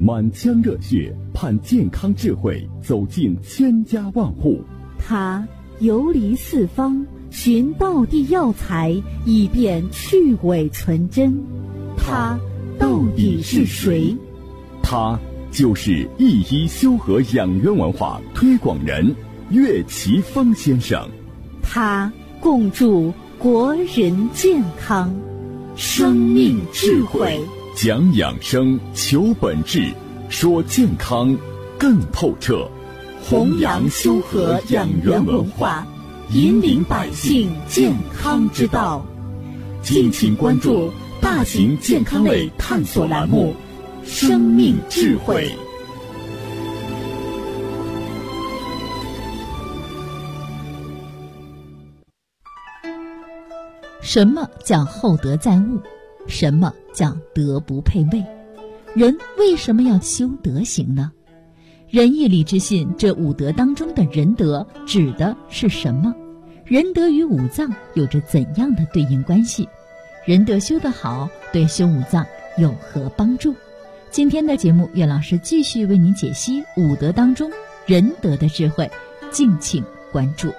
满腔热血盼健康智慧走进千家万户。 他游离四方，寻道地药材，以便去伪存真。他到底是谁？ 他就是一一修和养元文化推广人岳奇峰先生。 他共筑国人健康，生命智慧， 讲养生，求本质，说健康更透彻， 弘扬修和养元文化，引领百姓健康之道。敬请关注大型健康类探索栏目《生命智慧》。 什么叫厚德载物？什么叫德不配位？人为什么要修德行呢？仁义礼智信这五德当中的仁德指的是什么？仁德与五脏有着怎样的对应关系？仁德修得好，对修五脏有何帮助？今天的节目，岳老师继续为您解析五德当中仁德的智慧，敬请关注。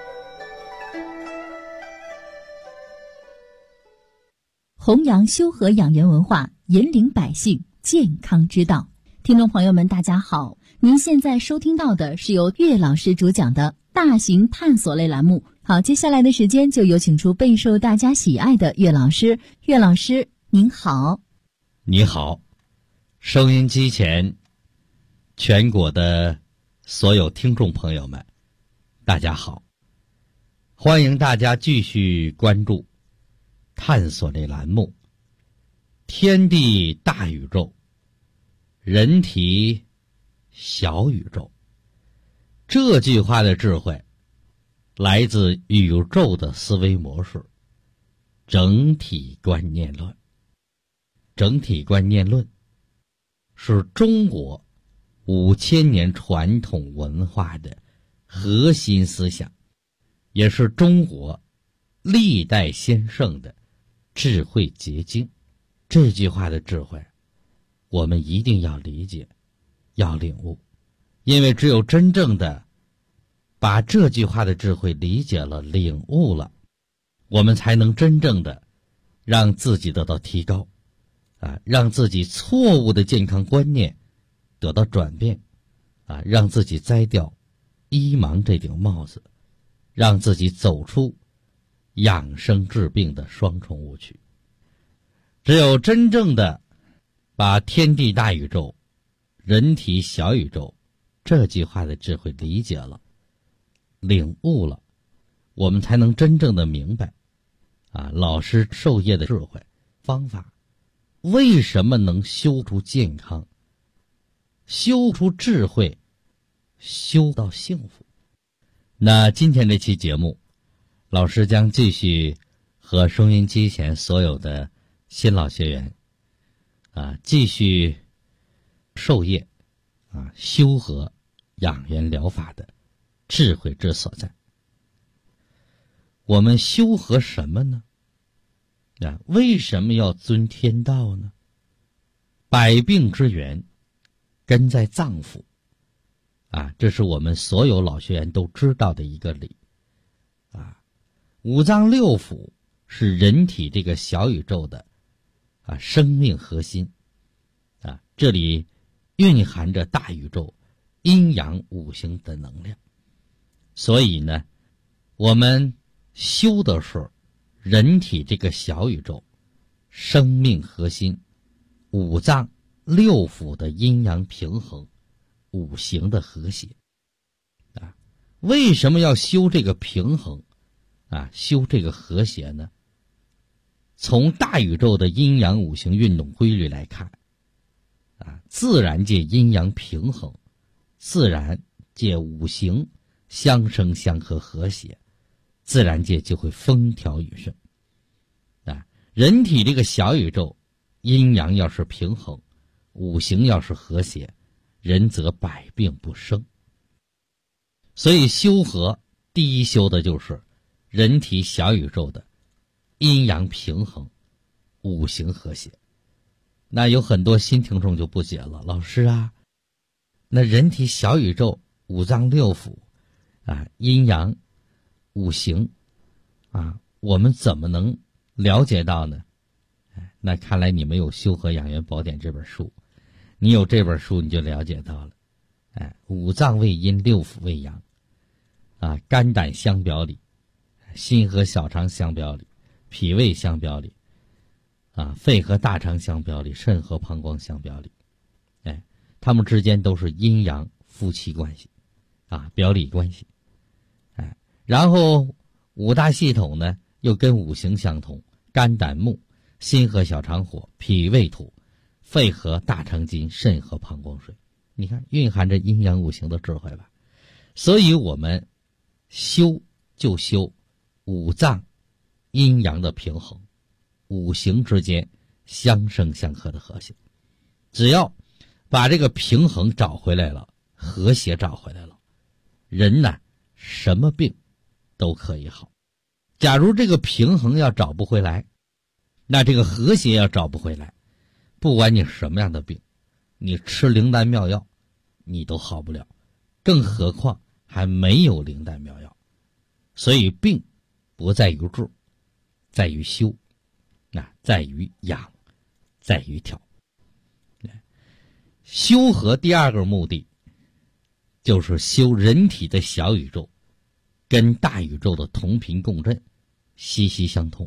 弘扬修和养元文化，引领百姓健康之道。听众朋友们，大家好，您现在收听到的是由岳老师主讲的大型探索类栏目。好，接下来的时间就有请出备受大家喜爱的岳老师。岳老师您好。 你好，收音机前全国的所有听众朋友们，大家好，欢迎大家继续关注探索类栏目，天地大宇宙，人体小宇宙。这句话的智慧来自宇宙的思维模式，整体观念论。整体观念论是中国5000年传统文化的核心思想，也是中国历代先圣的智慧结晶。这句话的智慧我们一定要理解，要领悟，因为只有真正的把这句话的智慧理解了，领悟了，我们才能真正的让自己得到提高让自己错误的健康观念得到转变让自己摘掉医盲这顶帽子，让自己走出养生治病的双重误区。只有真正的把天地大宇宙，人体小宇宙这句话的智慧理解了，领悟了，我们才能真正的明白老师授业的智慧方法，为什么能修出健康，修出智慧，修到幸福。那今天这期节目，老师将继续和收音机前所有的新老学员继续授业修和养元疗法的智慧之所在。我们修和什么呢？为什么要遵天道呢？百病之源根在脏腑这是我们所有老学员都知道的一个理五脏六腑是人体这个小宇宙的生命核心这里蕴含着大宇宙阴阳五行的能量。所以呢，我们修的是人体这个小宇宙生命核心五脏六腑的阴阳平衡，五行的和谐为什么要修这个平衡修这个和谐呢？从大宇宙的阴阳五行运动规律来看自然界阴阳平衡，自然界五行相生相克和谐，自然界就会风调雨顺人体这个小宇宙阴阳要是平衡，五行要是和谐，人则百病不生。所以修和第一修的就是人体小宇宙的阴阳平衡，五行和谐。 那有很多新听众就不解了，老师啊，那人体小宇宙五脏六腑啊，阴阳五行啊，我们怎么能了解到呢？那看来你没有《修和养元宝典》这本书，你有这本书你就了解到了。五脏为阴，六腑为阳啊，肝胆相表里，心和小肠相表里，脾胃相表里啊，肺和大肠相表里，肾和膀胱相表里。他们之间都是阴阳夫妻关系啊，表里关系。然后五大系统呢又跟五行相同，肝胆木，心和小肠火，脾胃土，肺和大肠金，肾和膀胱水。你看蕴含着阴阳五行的智慧吧。所以我们修就修五脏阴阳的平衡，五行之间相生相克的和谐。只要把这个平衡找回来了，和谐找回来了，人呢什么病都可以好。假如这个平衡要找不回来，那这个和谐要找不回来，不管你什么样的病，你吃灵丹妙药你都好不了，更何况还没有灵丹妙药。所以病不在于治，在于修，在于养，在于调。修和第二个目的就是修人体的小宇宙跟大宇宙的同频共振，息息相通。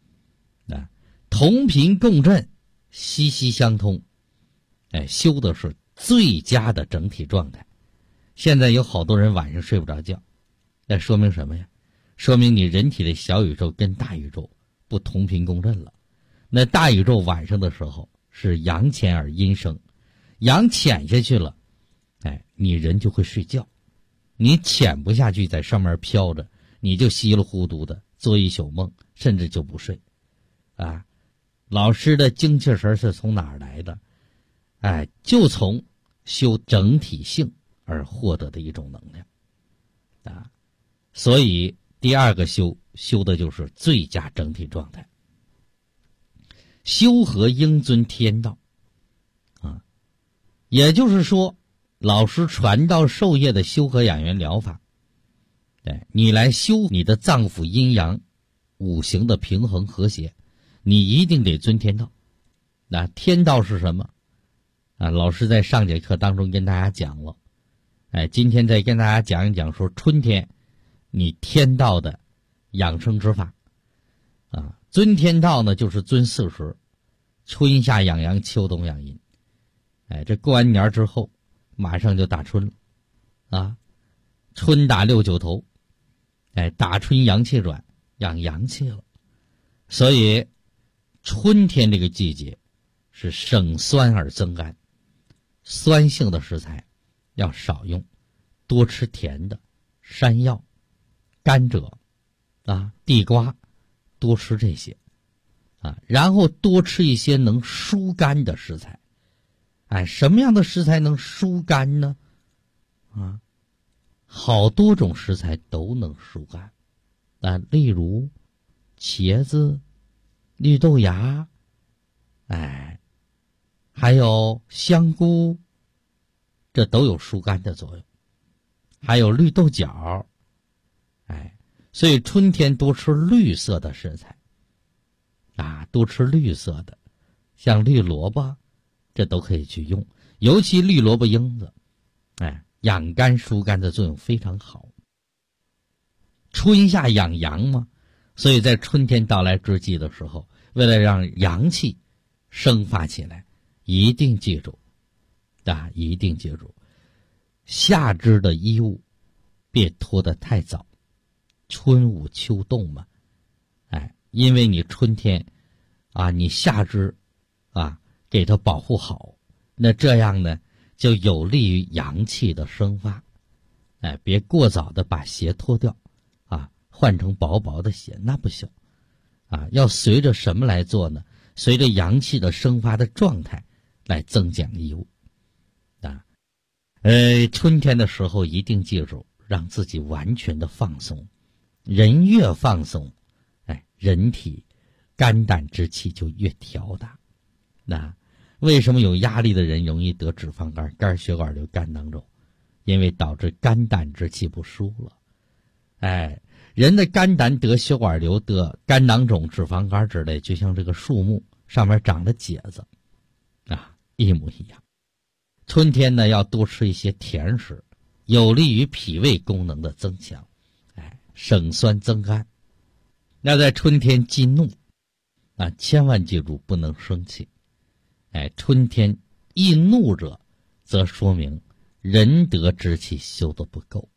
同频共振，息息相通，修的是最佳的整体状态。现在有好多人晚上睡不着觉，那说明什么呀？说明你人体的小宇宙跟大宇宙不同频共振了。那大宇宙晚上的时候是阳潜而阴生，阳潜下去了，你人就会睡觉。你潜不下去，在上面飘着，你就稀里糊涂的做一宿梦，甚至就不睡。老师的精气神是从哪儿来的？就从修整体性而获得的一种能量。所以第二个修的就是最佳整体状态。修和应遵天道也就是说，老师传道授业的修和养元疗法，你来修你的脏腑阴阳五行的平衡和谐，你一定得遵天道。那天道是什么？老师在上节课当中跟大家讲了，今天再跟大家讲一讲，说春天你天道的养生之法。遵天道呢，就是遵四时，春夏养阳，秋冬养阴。这过完年之后马上就打春了春打六九头，打春阳气转，养阳气了。所以春天这个季节是省酸而增甘，酸性的食材要少用，多吃甜的，山药、甘蔗地瓜，多吃这些然后多吃一些能疏肝的食材。什么样的食材能疏肝呢？好多种食材都能疏肝。例如茄子、绿豆芽，还有香菇，这都有疏肝的作用。还有绿豆角，所以春天多吃绿色的食材多吃绿色的，像绿萝卜，这都可以去用，尤其绿萝卜缨子，养肝疏肝的作用非常好。春夏养阳嘛，所以在春天到来之际的时候，为了让阳气生发起来，一定记住一定记住，夏至的衣物别脱得太早，春捂秋冻嘛。因为你春天你夏至给它保护好，那这样呢就有利于阳气的生发。别过早的把鞋脱掉换成薄薄的鞋，那不行要随着什么来做呢？随着阳气的生发的状态来增减衣物春天的时候一定记住，让自己完全的放松。人越放松，人体肝胆之气就越调达。 为什么有压力的人容易得脂肪肝、肝血管瘤、肝囊肿？因为导致肝胆之气不舒了。人的肝胆得血管瘤、得肝囊肿、脂肪肝之类，就像这个树木上面长的秸子一模一样。春天呢，要多吃一些甜食，有利于脾胃功能的增强，省酸增甘。那在春天忌怒千万记住不能生气。春天易怒者，则说明仁德之气修得不够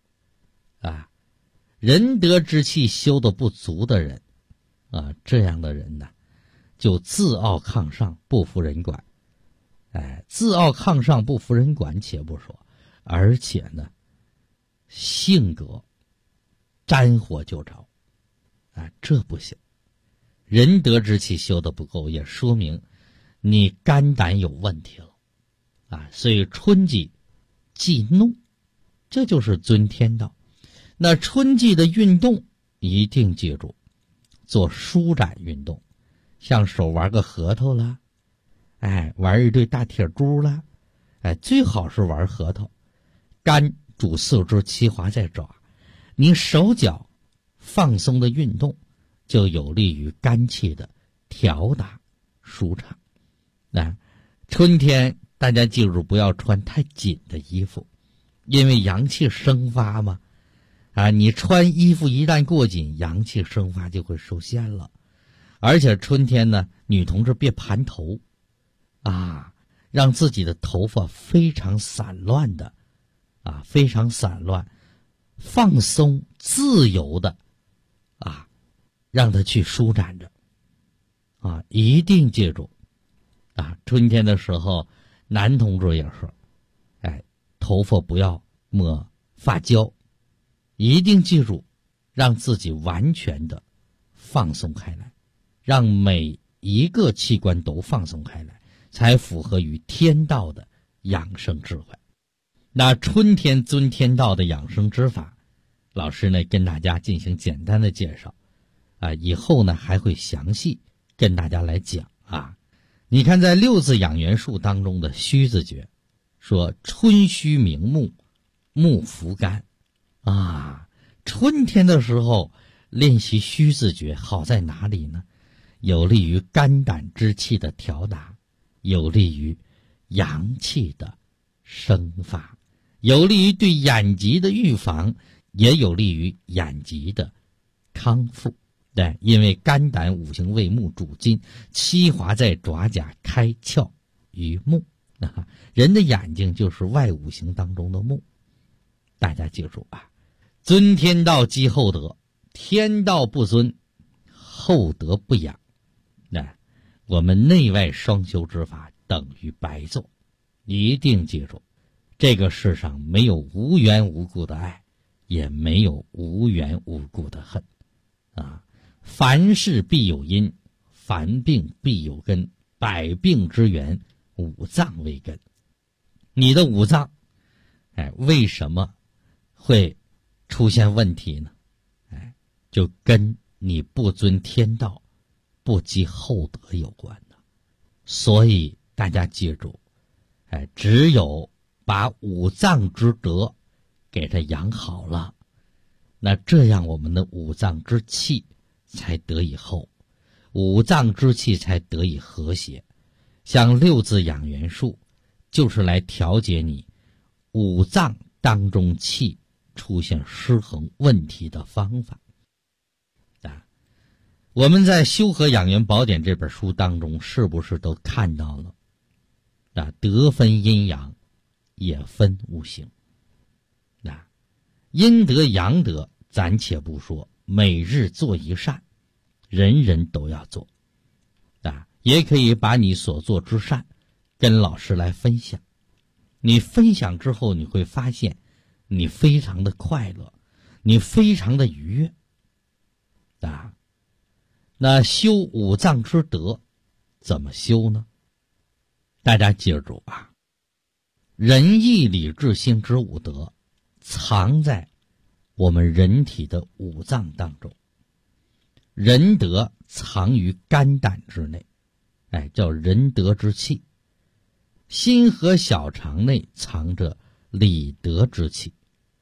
仁德之气修得不足的人这样的人呢，就自傲亢上，不服人管。自傲亢上不服人管且不说，而且呢，性格沾火就着这不行。仁德之气修得不够，也说明你肝胆有问题了所以春季忌怒，这就是遵天道。那春季的运动一定记住做舒展运动，像手玩个核桃啦，玩一对大铁珠啦，最好是玩核桃。肝主四肢，气滑在爪，你手脚放松的运动就有利于肝气的调达舒畅。春天大家记住不要穿太紧的衣服，因为阳气生发嘛你穿衣服一旦过紧，阳气生发就会受限了。而且春天呢，女同志别盘头让自己的头发非常散乱的非常散乱，放松自由的让它去舒展着一定记住春天的时候，男同志也是头发不要抹发胶，一定记住让自己完全的放松开来，让每一个器官都放松开来，才符合于天道的养生智慧。那春天遵天道的养生之法，老师呢跟大家进行简单的介绍以后呢还会详细跟大家来讲你看在六字养元术当中的虚字诀说春虚明目，目扶肝春天的时候练习虚字诀好在哪里呢？有利于肝胆之气的调达，有利于阳气的生发，有利于对眼疾的预防，也有利于眼疾的康复。因为肝胆五行为木主筋，气滑在爪甲，开窍于目人的眼睛就是外五行当中的目。大家记住遵天道积厚德，天道不遵，厚德不养。我们内外双修之法等于白做。一定记住，这个世上没有无缘无故的爱，也没有无缘无故的恨凡事必有因，凡病必有根，百病之源，五脏为根。你的五脏为什么会出现问题呢？就跟你不遵天道，不积厚德有关的。所以大家记住只有把五脏之德给它养好了，那这样我们的五脏之气才得以厚，五脏之气才得以和谐。像六字养元术就是来调节你五脏当中气出现失衡问题的方法我们在《修和养元宝典》这本书当中是不是都看到了德分阴阳，也分五行阴德阳德暂且不说，每日做一善，人人都要做也可以把你所做之善跟老师来分享。你分享之后，你会发现你非常的快乐，你非常的愉悦那修五脏之德怎么修呢？大家记住仁义礼智信之五德藏在我们人体的五脏当中。仁德藏于肝胆之内叫仁德之气， 心和小肠内藏着理德之气，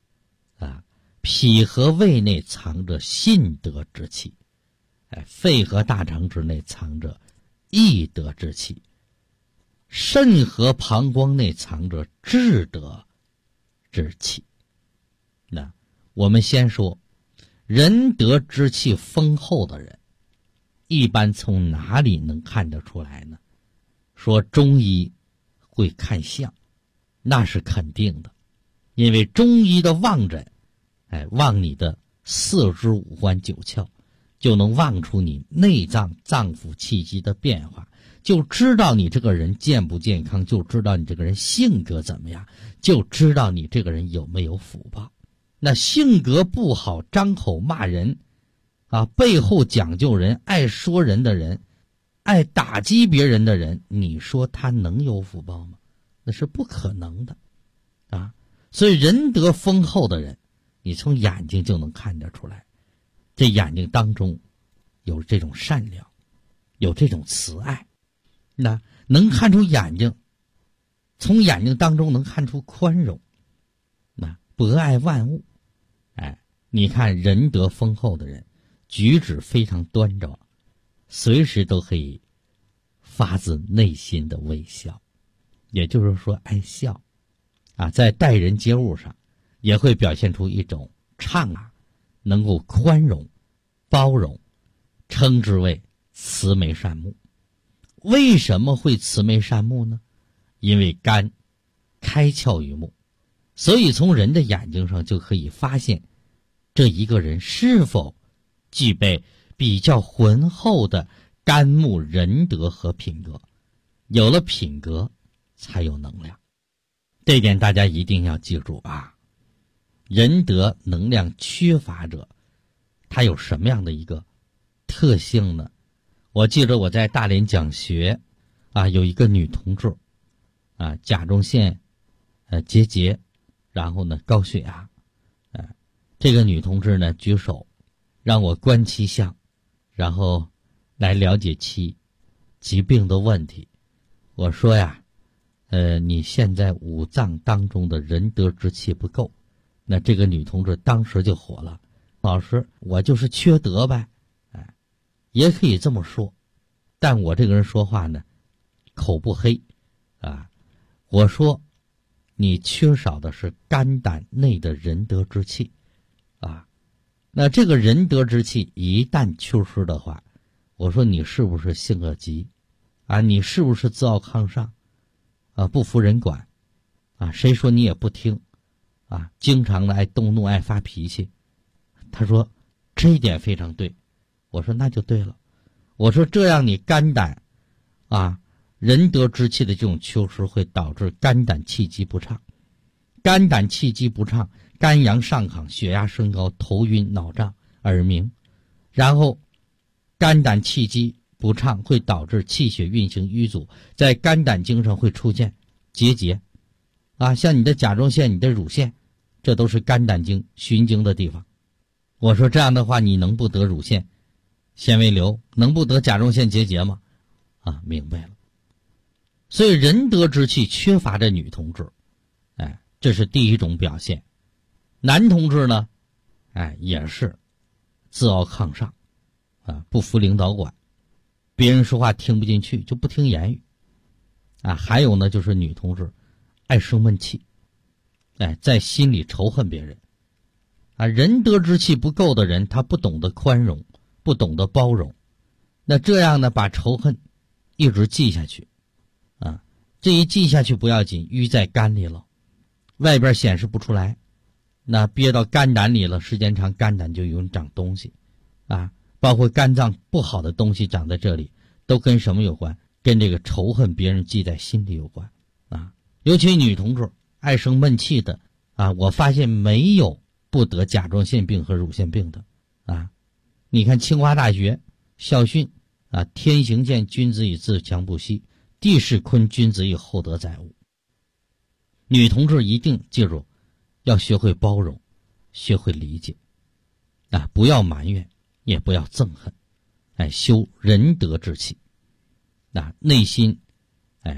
脾和胃内藏着信德之气，肺和大肠之内藏着义德之气，肾和膀胱内藏着智德之气。那我们先说仁德之气丰厚的人，一般从哪里能看得出来呢？说中医会看相，那是肯定的，因为中医的望诊，望你的四肢五官九窍，就能望出你内脏脏腑气机的变化，就知道你这个人健不健康，就知道你这个人性格怎么样，就知道你这个人有没有福报。那性格不好，张口骂人背后讲究人，爱说人的人，爱打击别人的人，你说他能有福报吗？那是不可能的所以仁德丰厚的人，你从眼睛就能看得出来，这眼睛当中有这种善良，有这种慈爱，那能看出眼睛，从眼睛当中能看出宽容，那博爱万物。你看仁德丰厚的人，举止非常端庄，随时都可以发自内心的微笑，也就是说爱笑在待人接物上也会表现出一种畅能够宽容包容，称之为慈眉善目。为什么会慈眉善目呢？因为肝开窍于目，所以从人的眼睛上就可以发现这一个人是否具备比较浑厚的肝木仁德和品格。有了品格才有能量，这点大家一定要记住仁德能量缺乏者，他有什么样的一个特性呢？我记得我在大连讲学有一个女同志甲状腺结节，然后呢高血压，这个女同志呢举手让我观其相，然后来了解其疾病的问题。我说你现在五脏当中的仁德之气不够。那这个女同志当时就火了，老师，我就是缺德呗。也可以这么说，但我这个人说话呢口不黑我说你缺少的是肝胆内的仁德之气那这个仁德之气一旦缺失的话，我说你是不是性格急你是不是自傲亢上不服人管谁说你也不听经常的爱动怒爱发脾气。他说这一点非常对。我说那就对了。我说这样你肝胆仁德之气的这种缺失会导致肝胆气机不畅，肝胆气机不畅，肝阳上亢，血压升高，头晕脑胀耳鸣，然后肝胆气机不畅会导致气血运行瘀阻，在肝胆经上会出现结节像你的甲状腺你的乳腺，这都是肝胆经循经的地方。我说这样的话你能不得乳腺纤维瘤，能不得甲状腺结节吗？明白了。所以仁德之气缺乏的女同志这是第一种表现。男同志呢也是自傲亢上不服领导管，别人说话听不进去就不听言语还有呢就是女同志爱生闷气在心里仇恨别人仁德之气不够的人，他不懂得宽容，不懂得包容，那这样呢把仇恨一直记下去这一记下去不要紧，淤在肝里了，外边显示不出来，那憋到肝胆里了，时间长肝胆就容易长东西包括肝脏不好的东西长在这里，都跟什么有关？跟这个仇恨别人记在心里有关尤其女同志爱生闷气的我发现没有不得甲状腺病和乳腺病的你看清华大学校训天行健，君子以自强不息，地势坤，君子以厚德载物。女同志一定记住，要学会包容，学会理解不要埋怨，也不要憎恨修仁德之气内心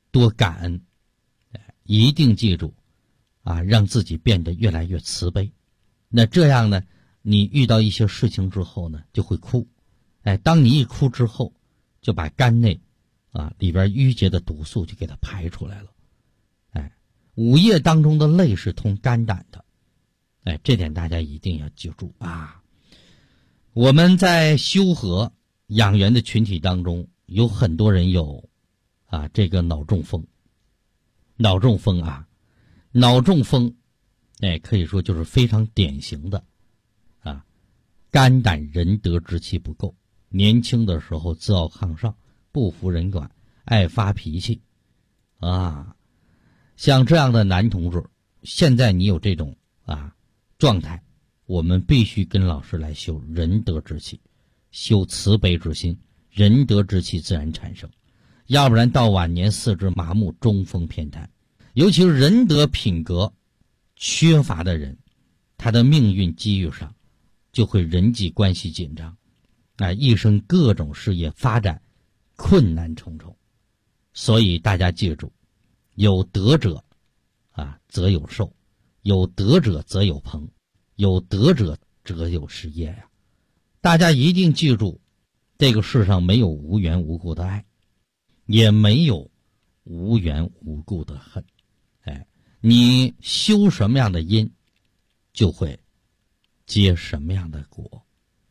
多感恩，一定记住啊，让自己变得越来越慈悲。那这样呢，你遇到一些事情之后呢，就会哭。当你一哭之后，就把肝内里边淤结的毒素就给它排出来了。午夜当中的泪是通肝胆的。这点大家一定要记住啊。我们在修和养元的群体当中，有很多人有这个脑中风。脑中风可以说就是非常典型的肝胆仁德之气不够，年轻的时候自傲亢上，不服人管，爱发脾气像这样的男同志，现在你有这种状态，我们必须跟老师来修仁德之气，修慈悲之心，仁德之气自然产生，要不然到晚年四肢麻木，中风偏瘫。尤其是仁德品格缺乏的人，他的命运机遇上就会人际关系紧张，一生各种事业发展困难重重。所以大家记住，有德者则有寿，有德者则有朋，有德者则有事业呀。大家一定记住，这个世上没有无缘无故的爱，也没有无缘无故的恨。你修什么样的因，就会结什么样的果。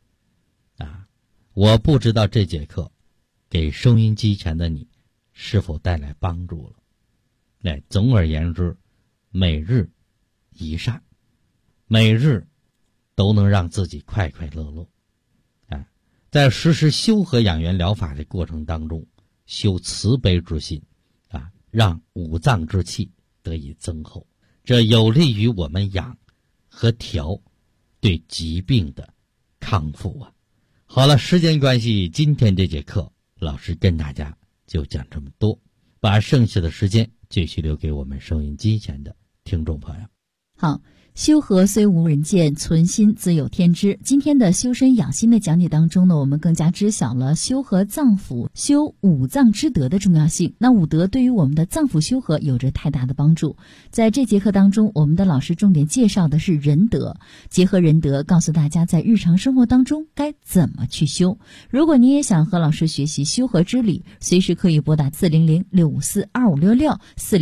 我不知道这节课给收音机前的你是否带来帮助了。总而言之，每日一善，每日都能让自己快快乐乐。在实施修和养元疗法的过程当中，修慈悲之心让五脏之气得以增厚，这有利于我们养和调对疾病的康复好了，时间关系，今天这节课老师跟大家就讲这么多，把剩下的时间继续留给我们收音机前的听众朋友。 好，修和虽无人见，存心自有天知。今天的修身养心的讲解当中呢，我们更加知晓了修和脏腑、修五脏之德的重要性。那五德对于我们的脏腑修和有着太大的帮助。在这节课当中，我们的老师重点介绍的是仁德，结合仁德，告诉大家在日常生活当中该怎么去修。如果你也想和老师学习修和之理，随时可以拨打400-654-2566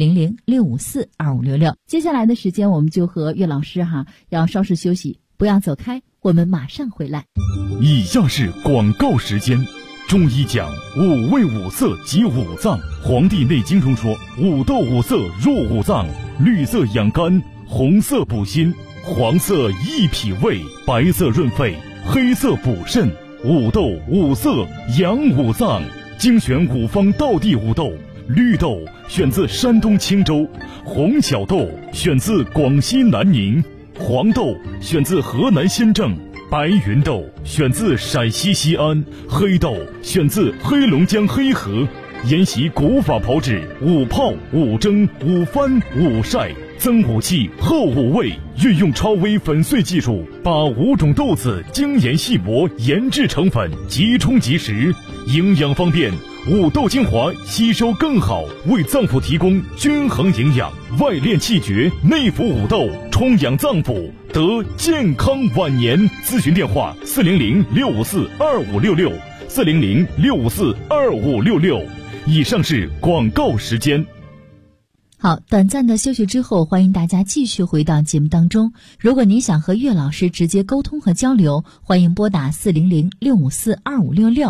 400-654-2566。接下来的时间，我们就和岳老师要稍事休息，不要走开，我们马上回来。 以下是广告时间。中医讲五味五色及五脏，《黄帝内经》中说，五斗五色入五脏，绿色养肝，红色补心，黄色益脾胃，白色润肺，黑色补肾，五斗五色养五脏。精选五方道地五豆，绿豆选自山东青州，红小豆选自广西南宁，黄豆选自河南新郑，白云豆选自陕西西安，黑豆选自黑龙江黑河。研习古法炮制，五泡、五蒸、五翻、五晒，增五气，厚五味，运用超微粉碎技术，把5种豆子精研细磨，研制成粉，即冲即食，营养方便。五豆精华吸收更好，为脏腑提供均衡营养，外练气绝，内服五豆，充养脏腑，得健康晚年。咨询电话400-654-2566 400-654-2566。以上是广告时间。 好，短暂的休息之后，欢迎大家继续回到节目当中。如果您想和岳老师直接沟通和交流，欢迎拨打400-654-2566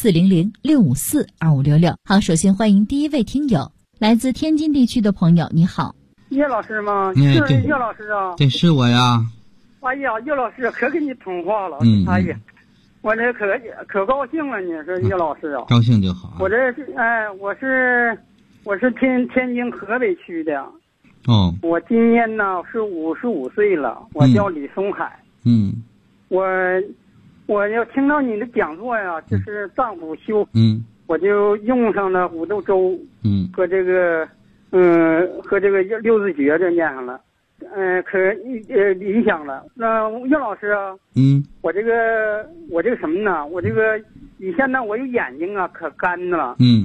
400-654-2566。好，首先欢迎第一位听友，来自天津地区的朋友，你好。 岳老师吗？是岳老师啊。 对，是我呀。 哎呀，岳老师可跟你通话了。哎呀，我这可高兴了，你说岳老师啊。 高兴就好。 我这是我是天津河北区的。 哦。 我今年呢是55岁了，我叫李松海。我要听到你的讲座呀，就是脏腑修。我就用上了五豆粥。和这个六字诀这念上了。可理想了。那岳老师啊。我这个什么呢？我这个以前呢，我有眼睛啊可干了。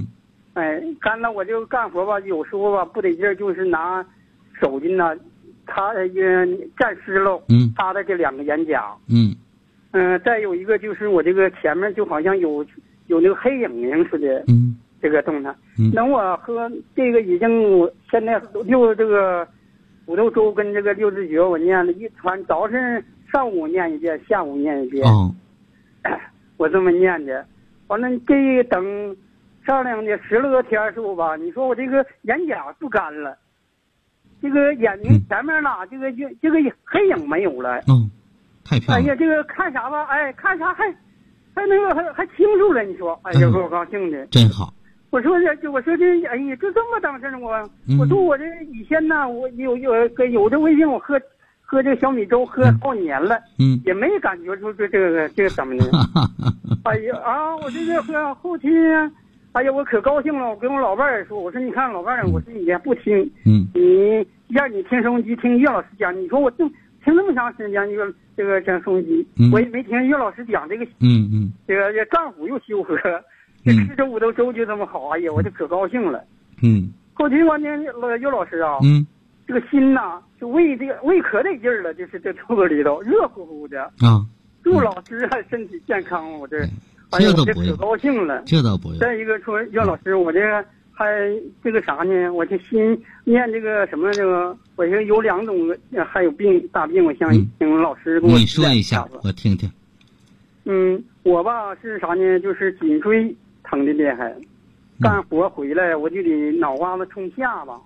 干了我就干活吧，有时候吧不得劲儿，就是拿手巾呢，擦沾湿了，擦的这2个眼角，再有一个就是我这个前面就好像有那个黑影影似的，这个动弹。等我喝这个已经，我现在这个五豆粥跟这个六字诀我念了一传，早晨上午念一遍，下午念一遍，我这么念的。完了这等上量的10来个天时候吧，你说我这个眼角不干了，这个眼睛前面啦，这个黑影没有了。 太漂亮。 哎呀，这个看啥吧，看啥还那个还清楚了，你说，哎呀，给我高兴的。 真好。 我说这，哎呀，这么当事我说我这以前呢，我有这微信，我喝这个小米粥喝好几年了，也没感觉出这个怎么的。哎呀我这个喝后期呢，哎呀，我可高兴了，我跟我老伴儿说，我说你看老伴儿，我说你也不听，你让你听收音机听岳老师讲，你说我听那么长时间这个收音机，我也没听岳老师讲这个，这个脏腑又修和，这吃这五豆粥就这么好，哎呀，我就可高兴了。后期关键岳老师啊，这个心呐，就胃可得劲儿了，就是这肚子里头热乎乎的啊。祝老师身体健康，我这。哎呀，我这可高兴了， 这倒不用。 再一个说，岳老师，我这个还这个啥呢？我这心念这个什么这个，我这有2种，还有大病，我想请老师给我你说一下，我听听。 我吧是啥呢？就是颈椎疼的厉害，干活回来我就得脑瓜子冲下巴，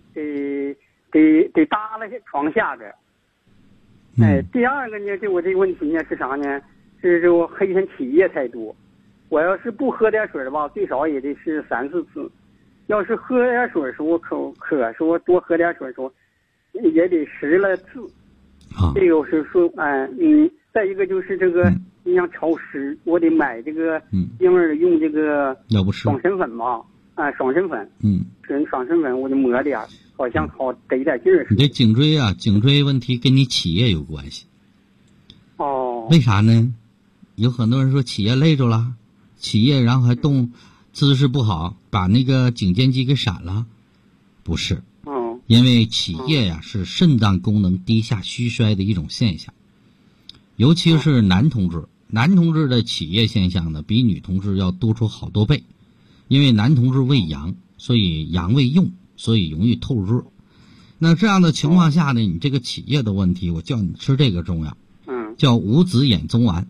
得耷拉床下边。第二个呢，我这个问题呢是啥呢？是这我黑天起夜太多，我要是不喝点水吧，最少也得是3、4次。要是喝点水的时候渴说多喝点水的时候，也得10来次。这个是说，再一个就是这个你像潮湿，我得买这个婴儿用这个爽身粉吧，爽身粉，爽身粉我就抹点，好像好得点劲儿。 你这颈椎问题跟你起夜有关系。为啥呢？有很多人说起夜累着了，起夜然后还动，姿势不好，把那个颈肩肌给闪了，不是。因为起夜呀是肾脏功能低下虚衰的一种现象，尤其是男同志的起夜现象呢，比女同志要多出好多倍。因为男同志胃阳，所以阳胃用，所以容易透热。那这样的情况下呢，你这个起夜的问题，我叫你吃这个中药，叫五子衍宗丸。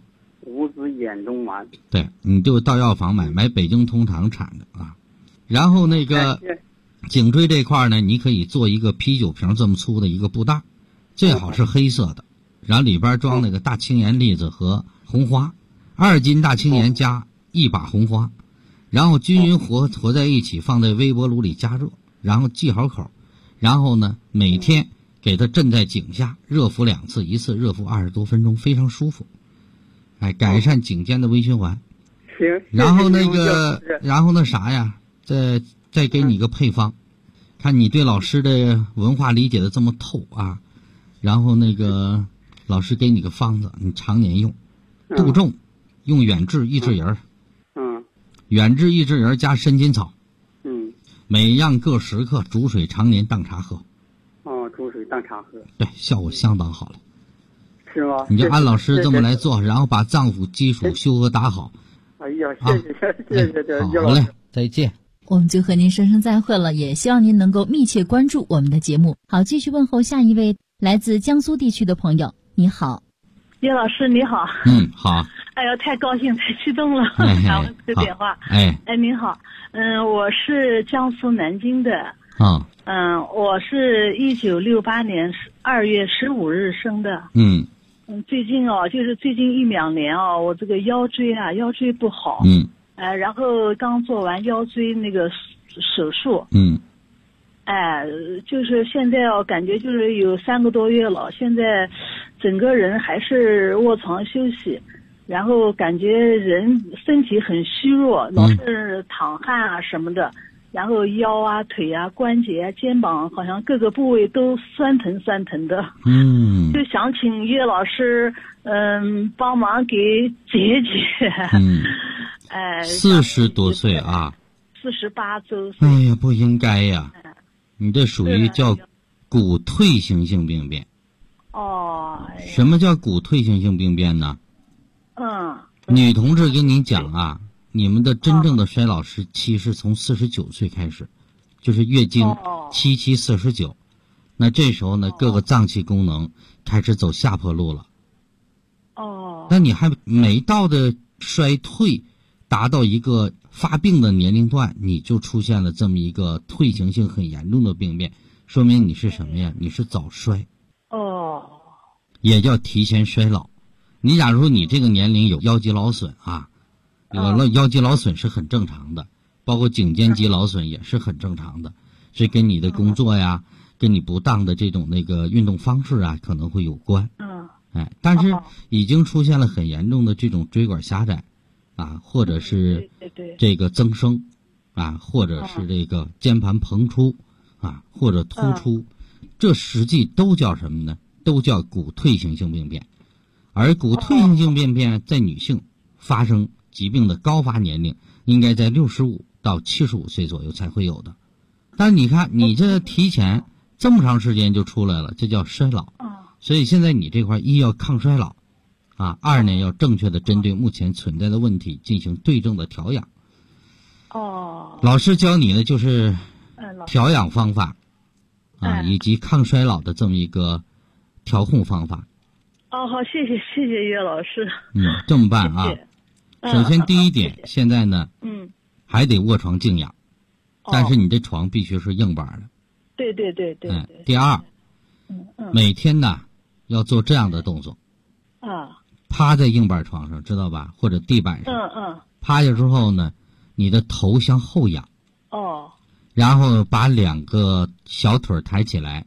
对，你就到药房买北京通堂产的啊。然后那个颈椎这块呢，你可以做一个啤酒瓶这么粗的一个布袋，最好是黑色的，然后里边装那个大青盐粒子和红花，2斤大青盐加1把红花，然后均匀和在一起，放在微波炉里加热，然后系好口，然后呢每天给它镇在颈下，热敷2次，一次热敷20多分钟，非常舒服。改善颈间的微循环。 行。 然后那啥呀，再给你个配方，看你对老师的文化理解的这么透啊，然后那个老师给你个方子，你常年用。杜仲用远志益智仁，远志益智仁加参金草，每样各10克，煮水常年当茶喝。 煮水当茶喝。 对，效果相当好了。 是吗？ 你就按老师这么来做，然后把脏腑基础修和打好。 哎呀，谢谢， 好嘞，再见。 我们就和您说声再会了，也希望您能够密切关注我们的节目。好，继续问候下一位来自江苏地区的朋友。你好， 叶老师你好。 好。 哎呀，太高兴，太激动了，打我这个电话。您好，我是江苏南京的。我是1968年2月15日生的。最近就是最近1、2年我这个腰椎不好。然后刚做完腰椎那个手术。就是现在感觉就是有3个多月了，现在整个人还是卧床休息，然后感觉人身体很虚弱，老是淌汗什么的。然后腰腿关节肩膀好像各个部位都酸疼的。就想请岳老师帮忙给解解。 40多岁啊。 48周岁。 哎呀，不应该呀！你这属于叫骨退行性病变。 哦。 什么叫骨退行性病变呢？女同志跟你讲啊，你们的真正的衰老时期是从49岁开始，就是月经7期49，那这时候呢，各个脏器功能开始走下坡路了。那你还没到的衰退达到一个发病的年龄段，你就出现了这么一个退行性很严重的病变，说明你是什么呀？你是早衰。也叫提前衰老。你假如说你这个年龄有腰肌劳损啊，有了腰肌劳损是很正常的，包括颈肩肌劳损也是很正常的，是跟你的工作呀，跟你不当的这种那个运动方式啊可能会有关。但是已经出现了很严重的这种椎管狭窄啊，或者是这个增生啊，或者是这个肩盘膨出啊，或者突出，这实际都叫什么呢？都叫骨退行性病变。而骨退行性病变在女性发生疾病的高发年龄应该在65到75岁左右才会有的。但你看你这提前这么长时间就出来了，这叫衰老。所以现在你这块一要抗衰老啊，二呢要正确的针对目前存在的问题进行对症的调养。老师教你的就是调养方法啊，以及抗衰老的这么一个调控方法。 好，谢谢岳老师。 这么办啊。首先第一点，现在呢，还得卧床静养，但是你这床必须是硬板的。 对。 第二，每天呢要做这样的动作。趴在硬板床上，知道吧？或者地板上。趴下之后呢，你的头向后仰。然后把两个小腿抬起来。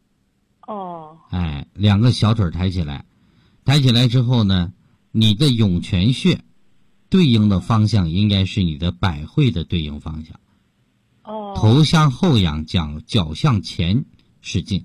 两个小腿抬起来。抬起来之后呢，你的涌泉穴对应的方向应该是你的百会的对应方向。头向后仰，脚向前使劲。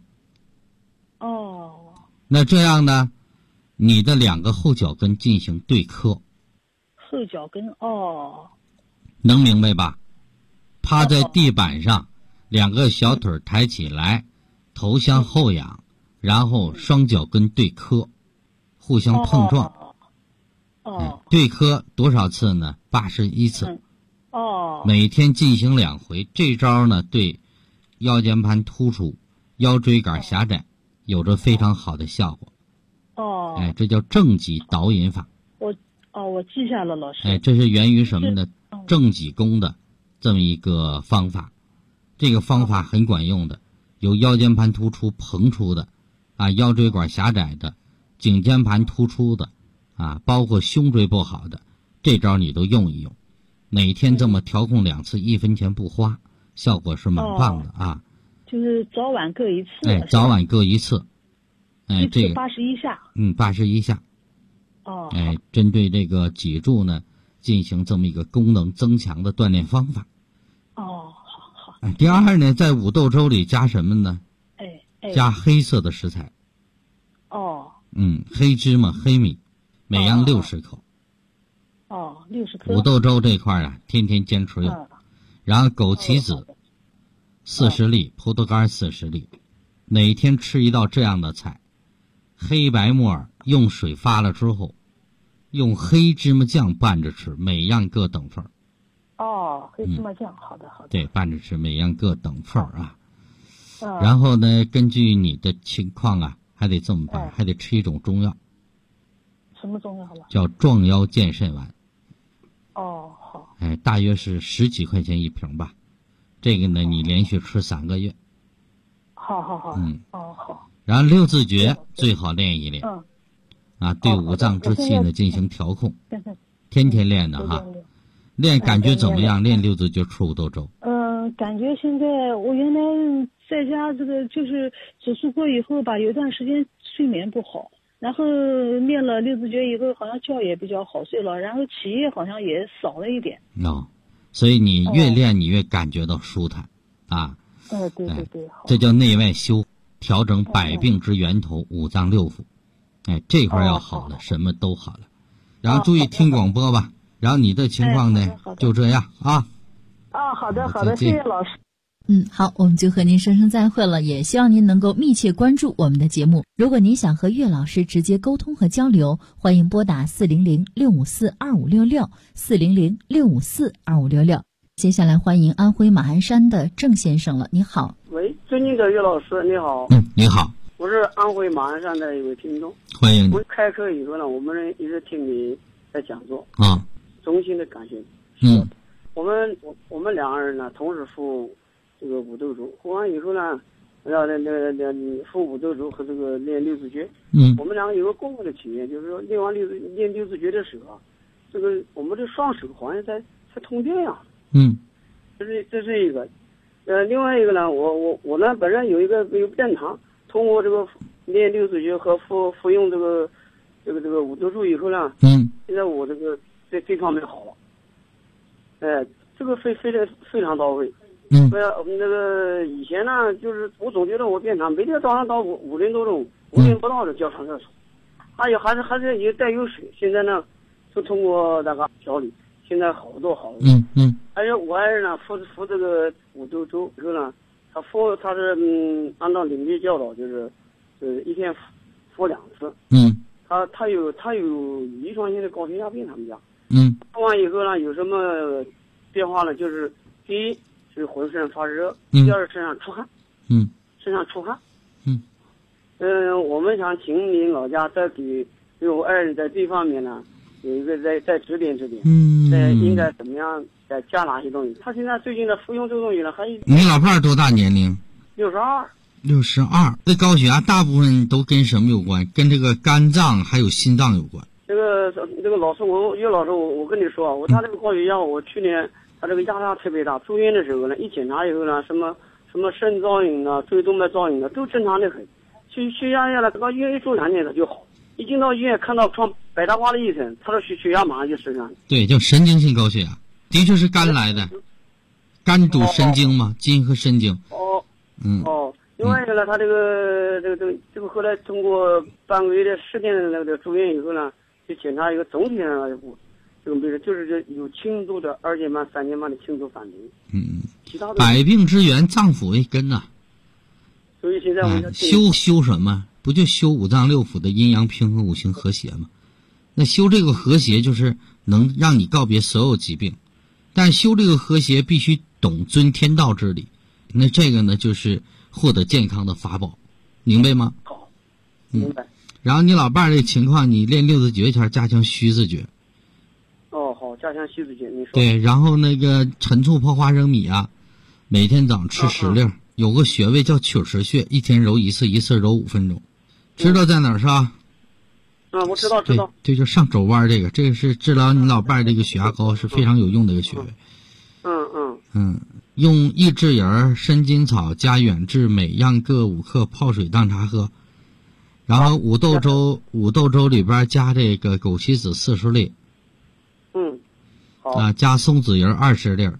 那这样呢，你的两个后脚跟进行对磕。 后脚跟能明白吧？趴在地板上，两个小腿抬起来，头向后仰，然后双脚跟对磕。互相碰撞。对磕多少次呢？81次。每天进行2回。这招呢，对腰间盘突出、腰椎杆狭窄有着非常好的效果。这叫正脊导引法。 我记下了，老师。 这是源于什么呢？正脊功的这么一个方法。这个方法很管用的，有腰间盘突出膨出的啊，腰椎管狭窄的，颈肩盘突出的啊，包括胸椎不好的，这招你都用一用。每天这么调控2次，1分钱不花，效果是蛮棒的啊。 就是早晚各一次。 早晚各一次。这个 81下。 81下。针对这个脊柱呢，进行这么一个功能增强的锻炼方法。 好。 第二呢，在五豆粥里加什么呢？加黑色的食材。黑芝麻、黑米，每样60口。 60克。 五豆粥这块啊，天天坚持用。然后枸杞子40粒，葡萄干40粒，每天吃一道这样的菜。黑白木耳用水发了之后，用黑芝麻酱拌着吃，每样各等份。 黑芝麻酱，好的。 对，拌着吃，每样各等份啊。然后呢，根据你的情况啊，还得这么办，还得吃一种中药。 什么中药了？ 叫壮腰健肾丸。 好。 大约是10几块钱一瓶吧。这个呢，你连续吃3个月。 好。 好。然后六字诀最好练一练。对五脏之气呢进行调控。天天练的哈。练感觉怎么样？练六字诀吃五豆粥。 感觉现在我原来在家这个就是手术过以后吧，有一段时间睡眠不好，然后练了六字诀以后，好像觉也比较好睡了，然后起夜好像也少了一点。 所以你越练你越感觉到舒坦啊。 对。 这叫内外修，调整百病之源头，五脏六腑。这块要好了，什么都好了。然后注意听广播吧。然后你的情况呢，就这样啊。 好的好的，谢谢老师。 好，我们就和您说声再会了，也希望您能够密切关注我们的节目。如果您想和岳老师直接沟通和交流，欢迎拨打400-654-2566，400-654-2566。接下来欢迎安徽马鞍山的郑先生了，你好。 喂，尊敬的岳老师，你好。 你好。 我是安徽马鞍山的一位听众， 欢迎你。 我开课以后呢，我们一直听你在讲座衷心的感谢你。我们两个人呢，同时服这个五斗周，服完以后呢，要服五斗周和这个练六字诀。我们两个有个共同的体验，就是说练六字诀的时候，这个我们的双手好像在通电一样。这是一个。另外一个呢，我呢本身有变堂，通过这个练六字诀和服用这个五斗周以后呢，现在我这个在这方面好了。这个非常到位。我们那个以前呢，就是我总觉得我变堂每天早上到5点多钟，5点不到的就要上厕所，还是也带有水。现在呢，就通过那个调理，现在好多。而且我爱人呢服这个五斗周以后呢，他是按照领域教导，就是一天服2次。他有遗传性的高血压病，他们家。服完以后呢，有什么变化呢？就是第一是浑身发热，第二身上出汗。我们想请您老家再给我爱人在这方面呢有一个再指点。应该怎么样再加哪些东西？他现在最近的服用这个东西呢，还。 你老伴儿多大年龄 ？62。 这高血压大部分都跟什么有关？跟这个肝脏还有心脏有关。 这个老师，岳老师，我跟你说，他这个高血压，我去年他这个压力特别大，住院的时候呢，一检查以后呢，什么肾造影啊、椎动脉造影啊，都正常的很。血压下来，到医院一住2天他就好。一进到医院看到穿白大褂的医生，他的血压马上就升上来。 对，叫神经性高血压，的确是肝来的，肝主神经嘛，筋和神经。 另外一个呢，他这个后来通过半个月的10天的那个住院以后呢，就检查一个总体上的这个病就是有轻度的2间半、3间半的轻度反应。其他的百病之源脏腑为根呐。 所以现在我们修什么？不就修5脏6腑的阴阳平衡、5行和谐吗？那修这个和谐就是能让你告别所有疾病，但修这个和谐必须懂遵天道之理。那这个呢，就是获得健康的法宝，明白吗？ 好，明白。 然后你老伴儿这情况，你练六字诀前加强虚字诀。 好，加强虚字诀，你说。 对，然后那个陈醋泡花生米啊，每天早上吃10粒，有个穴位叫曲池穴，一天揉1次，一次揉5分钟。知道在哪儿是吧？ 我知道。 这就上肘弯，这个是治疗你老伴儿这个血压高是非常有用的一个穴位。用益智仁、参金草加远志每样各5克泡水当茶喝，然后五豆粥里边加这个枸杞子40粒。 好。 加松子仁20粒。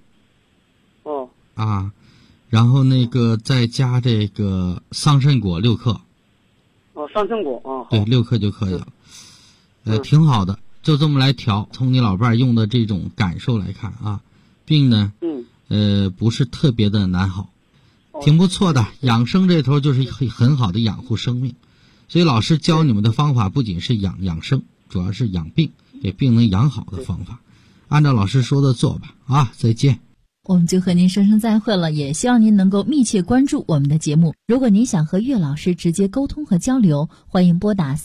然后那个再加这个桑葚果6克。 桑葚果对，6克就可以了。挺好的，就这么来调。从你老伴儿用的这种感受来看啊，病呢，不是特别的难好，挺不错的。养生这头就是很好的养护生命，所以老师教你们的方法不仅是养生，主要是养病，给病能养好的方法。按照老师说的做吧。再见。 我们就和您说声再会了，也希望您能够密切关注我们的节目。如果您想和岳老师直接沟通和交流，欢迎拨打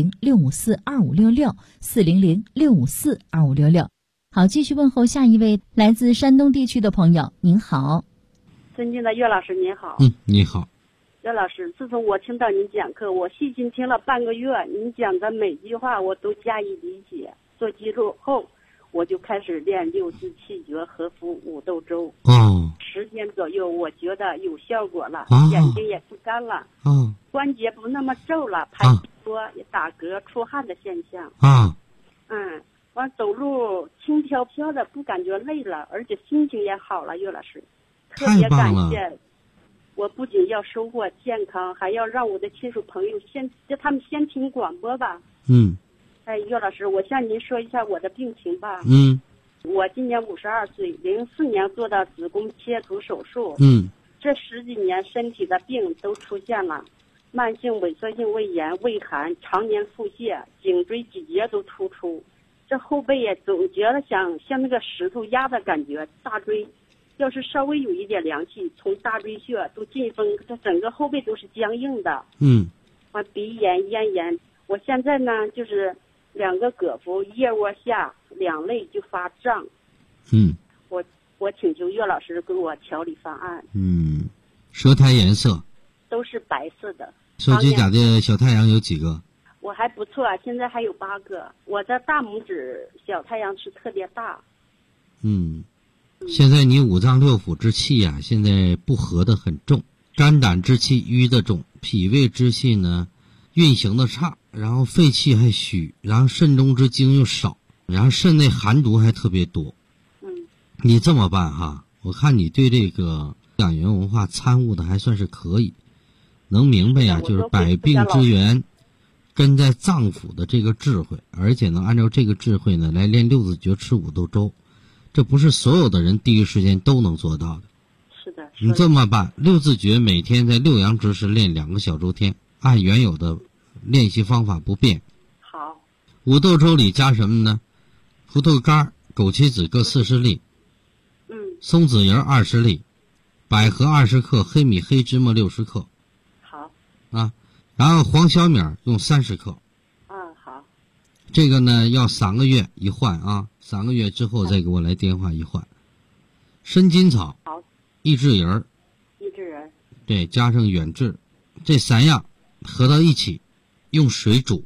400-654-2566，400-654-2566。好，继续问候下一位来自山东地区的朋友。您好。 尊敬的岳老师您好。 你好。 岳老师，自从我听到您讲课，我细心听了半个月，您讲的每句话我都加以理解，做记录后我就开始练6字气诀和服5豆粥。10天左右，我觉得有效果了，眼睛也不干了，关节不那么皱了，排多打嗝出汗的现象。完走路轻飘飘的，不感觉累了，而且心情也好了。岳老师，特别感谢。我不仅要收获健康，还要让我的亲属朋友他们先听广播吧。岳老师，我向您说一下我的病情吧。 我今年52岁，04年做的子宫切除手术。这10几年身体的病都出现了，慢性萎缩性胃炎、胃寒，常年腹泻，颈椎几节都突出。这后背也总觉得像那个石头压的感觉，大椎要是稍微有一点凉气，从大椎穴都进风，这整个后背都是僵硬的。完鼻炎、咽炎，我现在呢就是2个膈部、腋窝下2肋就发胀。我请求岳老师给我调理方案。 舌苔颜色都是白色的。 手指甲的小太阳有几个？ 我还不错，现在还有8个。我的大拇指小太阳是特别大。 现在你五脏六腑之气啊，现在不和的很重，肝胆之气瘀的重，脾胃之气呢运行的差，然后肺气还虚，然后肾中之精又少，然后肾内寒毒还特别多。你这么办哈，我看你对这个养元文化参悟的还算是可以，能明白啊，就是百病之源根在脏腑的这个智慧，而且能按照这个智慧呢来练6字诀、吃5豆粥，这不是所有的人第一时间都能做到的。 是的。 你这么办，6字诀每天在6阳之时练2个小周天，按原有的练习方法不变。 好。 5豆粥里加什么呢？胡豆干、枸杞子各40粒，松子仁20粒，百合20克，黑米黑芝麻60克。 好。 然后黄小米用30克。 好。 这个呢要3个月一换啊，3个月之后再给我来电话一换。参金草， 好， 益智仁，对，加上远志，这3样合到一起，用水煮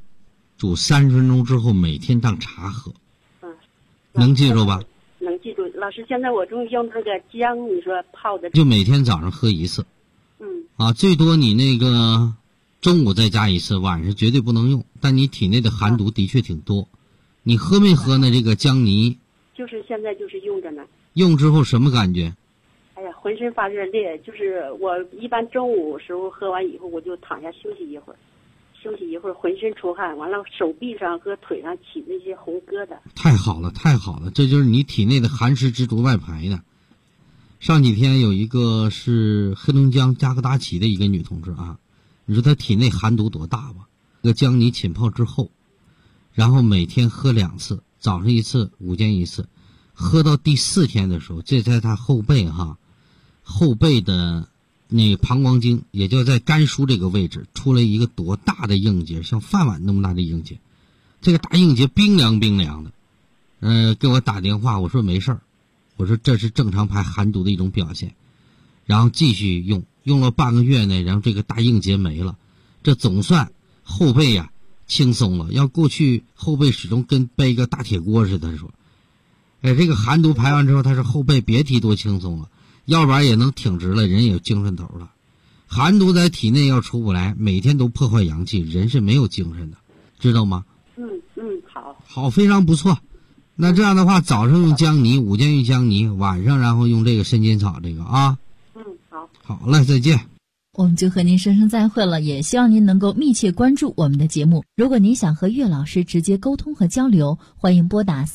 30分钟之后，每天当茶喝。能记住吧？ 能记住。老师，现在我正用这个姜，你说泡的， 就每天早上喝1次。最多你那个中午再加1次，晚上绝对不能用。但你体内的寒毒的确挺多，你喝没喝呢？这个姜泥？ 就是现在就是用着呢。 用之后什么感觉？ 哎呀，浑身发热烈，就是我一般中午时候喝完以后，我就躺下休息一会儿，浑身出汗，完了手臂上和腿上起那些红疙瘩。 太好了，太好了，这就是你体内的寒湿之毒外排的。上几天有一个是黑龙江加格达旗的一个女同志啊，你说她体内寒毒多大吧？这个姜泥浸泡之后，然后每天喝2次，早上1次，午间1次，喝到第4天的时候，这在她后背的那个膀胱经，也就在肝腧这个位置，出来一个多大的硬结，像饭碗那么大的硬结，这个大硬结冰凉冰凉的。给我打电话，我说没事儿，我说这是正常排寒毒的一种表现，然后继续用了半个月呢，然后这个大硬结没了，这总算后背呀轻松了。要过去后背始终跟背个大铁锅似的，说，这个寒毒排完之后，他是后背别提多轻松了。要不然也能挺直了，人也有精神头了。寒毒在体内要出不来，每天都破坏阳气，人是没有精神的，知道吗？好，非常不错。那这样的话，早上用姜泥，午间用姜泥，晚上然后用这个参金草这个啊。好了，再见。 我们就和您说声再会了，也希望您能够密切关注我们的节目。如果您想和岳老师直接沟通和交流，欢迎拨打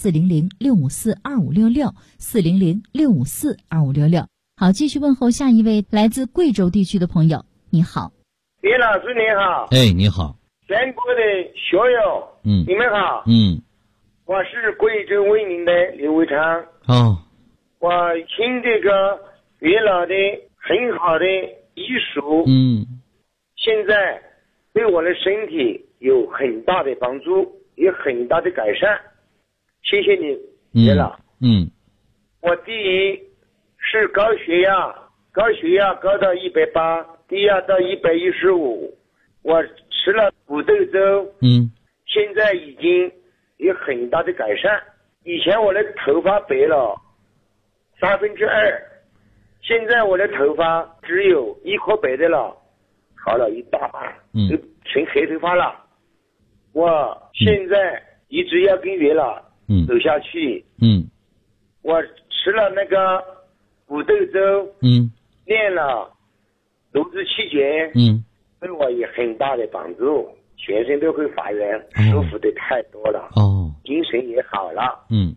400-654-2566，400-654-2566。好，继续问候下一位来自贵州地区的朋友。你好。 李老师你好。 你好。 全国的学友，你们好。我是贵州威宁的刘伟昌。我听这个岳老的很好的医术，现在对我的身体有很大的帮助，有很大的改善。谢谢你，岳老。我第一是高血压高到180，低压到115，我吃了5豆粥，现在已经有很大的改善。以前我的头发白了2/3，现在我的头发只有1颗白的了，好了一大半，就成黑头发了。我现在一直要跟岳老走下去。我吃了那个5豆粥，练了6字气诀，对我有很大的帮助，全身都会发热，舒服的太多了，精神也好了。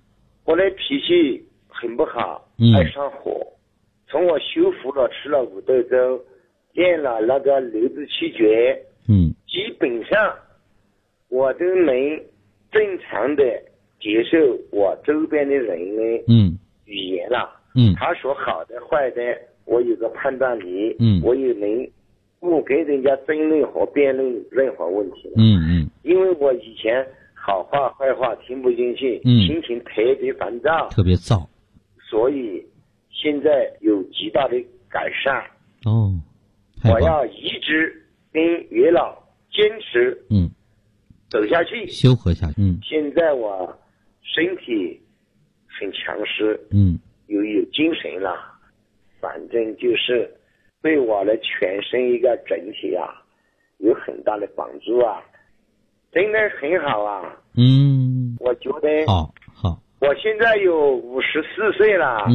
我的脾气很不好，爱上火。从我修复了吃了五豆粥，练了那个六字七诀，基本上我都能正常的接受我周边的人的语言了。他说好的坏的，我有个判断力，我也能不跟人家争论和辩论任何问题了。因为我以前好话坏话听不进去，心情特别烦躁， 特别躁， 所以现在有极大的改善。我要一直跟月老坚持走下去， 修和下去。 现在我身体很强势，有精神了，反正就是对我的全身一个整体啊有很大的帮助啊，真的很好啊。我觉得好， 我现在有54岁了。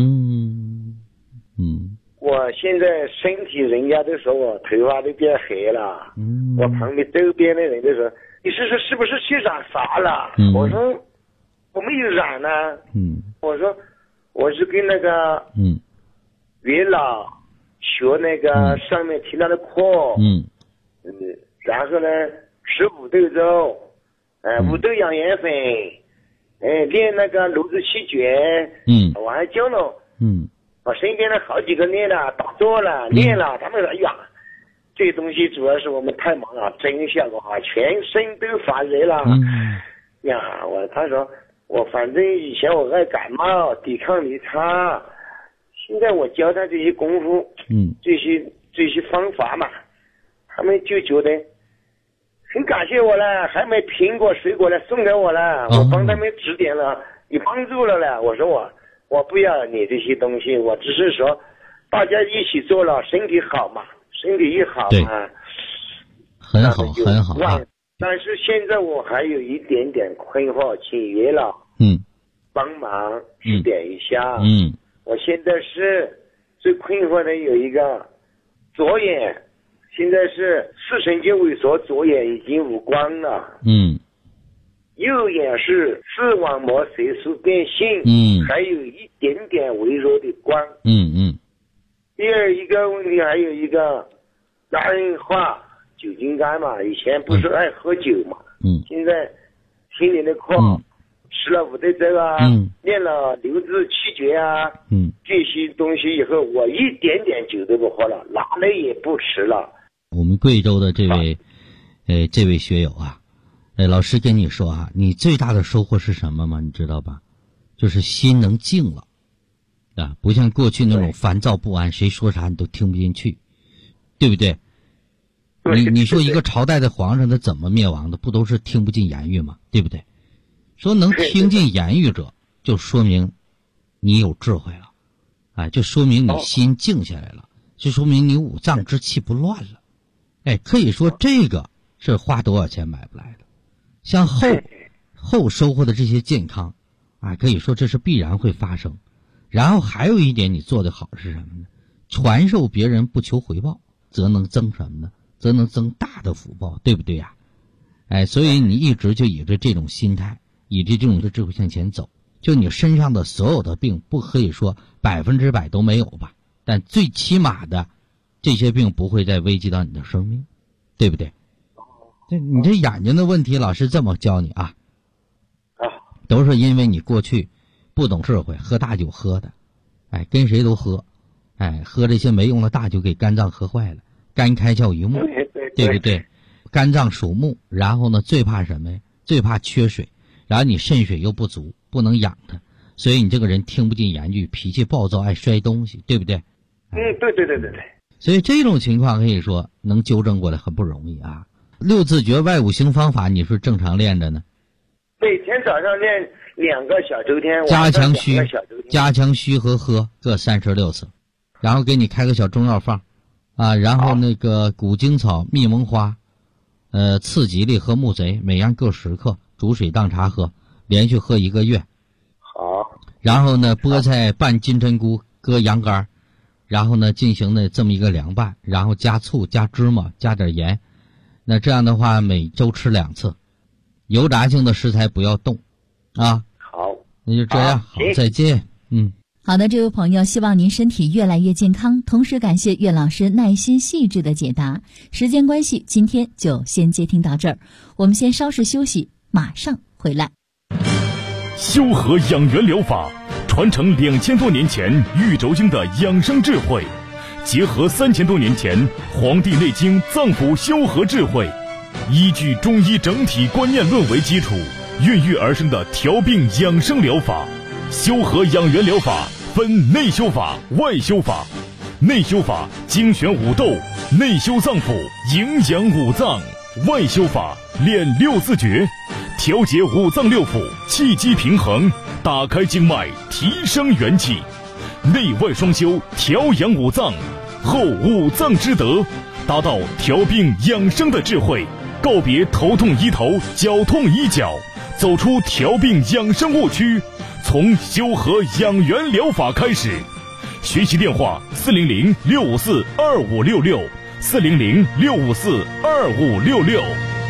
我现在身体人家都说我头发都变黑了。我旁边周边的人都说你是不是去染发了？我说我没有染呢。我说我是跟那个月老学那个上面提到的课，然后呢吃五豆粥，五豆养颜粉，练那个六字七诀，我还教了，我身边的好几个练了，打坐了，练了，他们说哎呀，这东西主要是我们太忙了，真效果好，全身都发热了。呀，他说我反正以前我爱感冒，抵抗力差，现在我教他这些功夫，这些方法嘛，他们就觉得很感谢我了，还买苹果水果来送给我了，我帮他们指点了，有帮助了了。我说我不要你这些东西，我只是说大家一起做了，身体好嘛，身体一好嘛， 很好很好啊。 但是现在我还有一点点困惑，请月老帮忙指点一下。我现在是最困惑的有一个左眼，现在是视神经萎缩，左眼已经无光了。右眼是视网膜色素变性，还有一点点微弱的光。第二一个问题还有一个肝化酒精肝嘛，以前不是爱喝酒嘛，现在听你的课，吃了五豆粥啊，练了六字七诀啊，这些东西以后，我一点点酒都不喝了，哪类也不吃了。 我们贵州的这位学友啊，老师跟你说啊，你最大的收获是什么吗？你知道吧？就是心能静了啊，不像过去那种烦躁不安，谁说啥你都听不进去，对不对？你说一个朝代的皇上他怎么灭亡的？不都是听不进言语吗？对不对？说能听进言语者，就说明你有智慧了，就说明你心静下来了，就说明你五脏之气不乱了。可以说这个是花多少钱买不来的。像后收获的这些健康，可以说这是必然会发生。然后还有一点你做得好是什么呢？传授别人不求回报，则能增什么呢？则能增大的福报，对不对呀？所以你一直就以着这种心态，以着这种智慧向前走。就你身上的所有的病，不可以说100%都没有吧，但最起码的这些病不会再危及到你的生命，对不对？你这眼睛的问题，老师这么教你啊，都是因为你过去不懂智慧，喝大酒喝的，跟谁都喝，喝这些没用的大酒，给肝脏喝坏了，肝开窍于目，对不对？肝脏属木，然后呢，最怕什么呀？最怕缺水，然后你肾水又不足，不能养它，所以你这个人听不进言语，脾气暴躁，爱摔东西，对不对？ 对。 所以这种情况可以说能纠正过来很不容易啊。六字诀外五行方法，你是正常练着呢？ 每天早上练2个小周天， 加强虚和喝各36次，然后给你开个小中药方然后那个古精草、蜜蒙花、刺吉利和木贼，每样各10克，煮水当茶喝，连续喝1个月。 好。 然后呢，菠菜拌金针菇，搁羊肝，然后呢进行的这么一个凉拌，然后加醋、加芝麻、加点盐。那这样的话，每周吃2次，油炸性的食材不要动， 好。 那就这样，好，再见。 好的，这位朋友，希望您身体越来越健康，同时感谢岳老师耐心细致的解答。时间关系，今天就先接听到这儿，我们先稍事休息，马上回来。 修和养元疗法传承2000多年前玉轴经的养生智慧，结合3000多年前《黄帝内经》脏腑修和智慧，依据中医整体观念论为基础，孕育而生的调病养生疗法。修和养元疗法分内修法、外修法。内修法精选五斗，内修脏腑，营养五脏；外修法练六字诀，调节五脏六腑，气机平衡，打开经脉，提升元气。内外双修，调养五脏，后五脏之德，达到调病养生的智慧，告别头痛医头，脚痛医脚，走出调病养生误区。从修和养元疗法开始，学习电话400-654-2566，400-654-2566。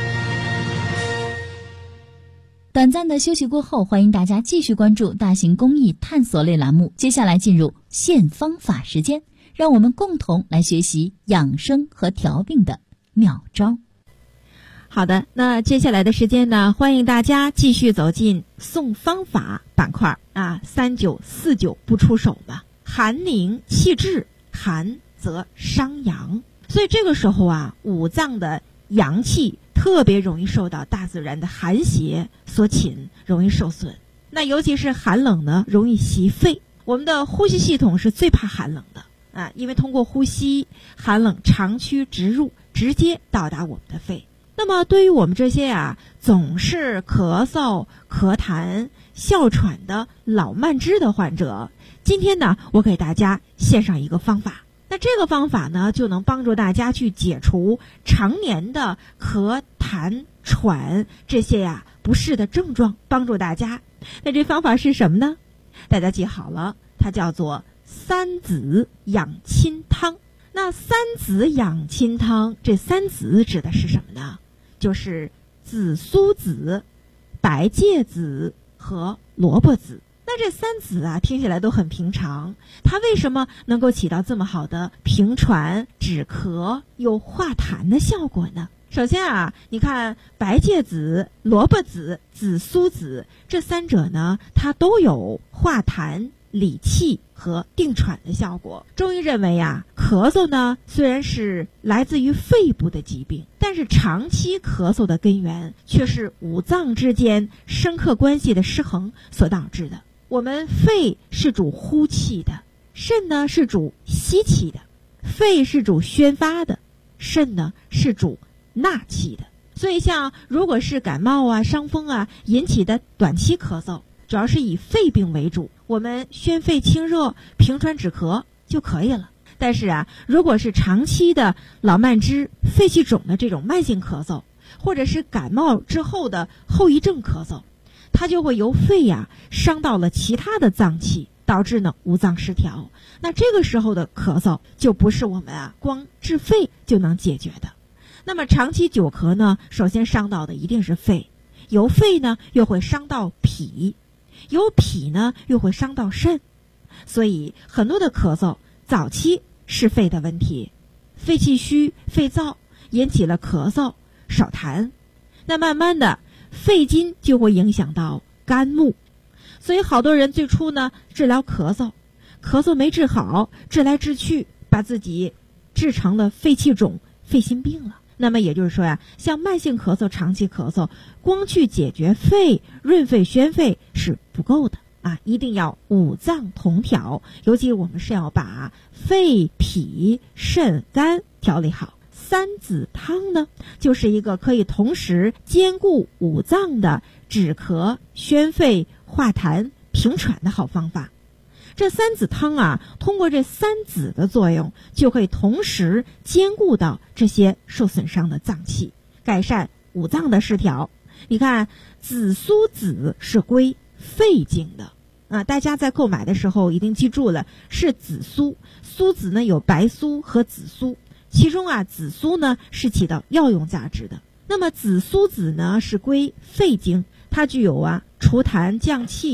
短暂的休息过后，欢迎大家继续关注大型公益探索类栏目。接下来进入现方法时间，让我们共同来学习养生和调病的妙招。 好的，那接下来的时间呢，欢迎大家继续走进送方法板块啊，3949不出手嘛。寒凝气滞，寒则伤阳，所以这个时候啊，五脏的阳气特别容易受到大自然的寒邪所侵，容易受损。那尤其是寒冷呢，容易袭肺。我们的呼吸系统是最怕寒冷的啊，因为通过呼吸，寒冷长驱直入，直接到达我们的肺。那么对于我们这些总是咳嗽、咳痰、哮喘的老慢支的患者，今天呢，我给大家献上一个方法。那这个方法呢，就能帮助大家去解除常年的咳痰喘这些不适的症状，帮助大家。那这方法是什么呢？大家记好了，它叫做三子养亲汤。那三子养亲汤，这三子指的是什么呢？就是紫苏子、白芥子和萝卜子。那这三子听起来都很平常，它为什么能够起到这么好的平喘、止咳又化痰的效果呢？首先你看白芥子、萝卜子、紫苏子这三者呢，它都有化痰、理气和定喘的效果。中医认为咳嗽呢虽然是来自于肺部的疾病，但是长期咳嗽的根源却是五脏之间生克关系的失衡所导致的。我们肺是主呼气的，肾呢是主吸气的，肺是主宣发的，肾呢是主纳气的。所以像如果是感冒伤风引起的短期咳嗽，主要是以肺病为主，我们宣肺清热、平喘止咳就可以了。但是如果是长期的老慢支、肺气肿的这种慢性咳嗽，或者是感冒之后的后遗症咳嗽，它就会由肺伤到了其他的脏器，导致呢五脏失调。那这个时候的咳嗽就不是我们光治肺就能解决的。那么长期久咳呢，首先伤到的一定是肺，由肺呢又会伤到脾，由脾呢又会伤到肾。所以很多的咳嗽早期是肺的问题，肺气虚、肺燥引起了咳嗽、少痰，那慢慢的肺经就会影响到肝木。所以好多人最初呢治疗咳嗽没治好，治来治去把自己治成了肺气肿、肺心病了。那么也就是说像慢性咳嗽、长期咳嗽，光去解决肺、润肺宣肺是不够的一定要五脏同调，尤其我们是要把肺、脾、肾、肝调理好。三子汤呢，就是一个可以同时兼顾五脏的止咳、宣肺、化痰、平喘的好方法。这三子汤通过这三子的作用，就可以同时兼顾到这些受损伤的脏器，改善五脏的失调。你看紫苏子是归肺经的大家在购买的时候一定记住了，是紫苏。苏子呢有白苏和紫苏，其中紫苏呢是起到药用价值的。那么紫苏子呢是归肺经，它具有除痰降气、